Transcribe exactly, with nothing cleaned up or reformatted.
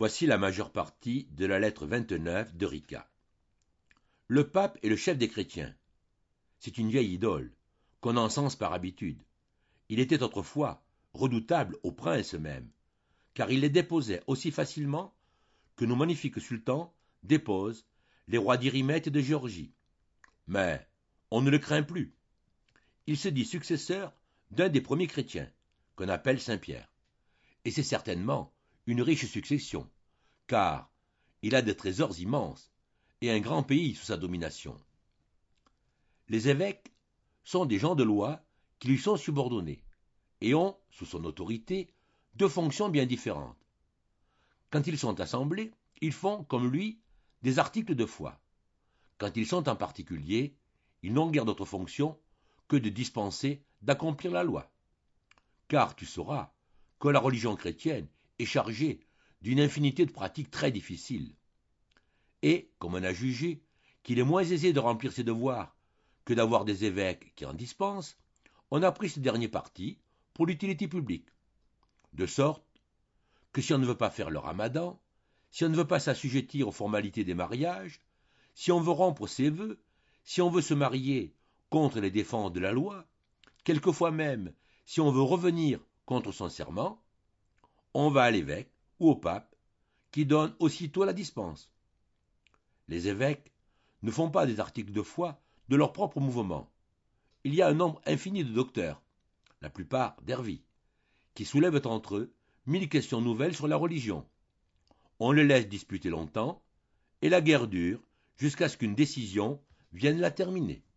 Voici la majeure partie de la lettre vingt-neuf de Rica. Le pape est le chef des chrétiens. C'est une vieille idole, qu'on encense par habitude. Il était autrefois redoutable aux princes même, car il les déposait aussi facilement que nos magnifiques sultans déposent les rois d'Irimède et de Géorgie. Mais on ne le craint plus. Il se dit successeur d'un des premiers chrétiens, qu'on appelle Saint-Pierre. Et c'est certainement une riche succession, car il a des trésors immenses et un grand pays sous sa domination. Les évêques sont des gens de loi qui lui sont subordonnés et ont, sous son autorité, deux fonctions bien différentes. Quand ils sont assemblés, ils font, comme lui, des articles de foi. Quand ils sont en particulier, ils n'ont guère d'autre fonction que de dispenser d'accomplir la loi. Car tu sauras que la religion chrétienne est chargée d'une infinité de pratiques très difficiles. Et, comme on a jugé qu'il est moins aisé de remplir ses devoirs que d'avoir des évêques qui en dispensent, on a pris ce dernier parti pour l'utilité publique. De sorte que si on ne veut pas faire le ramadan, si on ne veut pas s'assujettir aux formalités des mariages, si on veut rompre ses vœux, si on veut se marier contre les défenses de la loi, quelquefois même si on veut revenir contre son serment, on va à l'évêque ou au pape, qui donne aussitôt la dispense. Les évêques ne font pas des articles de foi de leur propre mouvement. Il y a un nombre infini de docteurs, la plupart d'Hervie, qui soulèvent entre eux mille questions nouvelles sur la religion. On les laisse disputer longtemps, et la guerre dure jusqu'à ce qu'une décision vienne la terminer.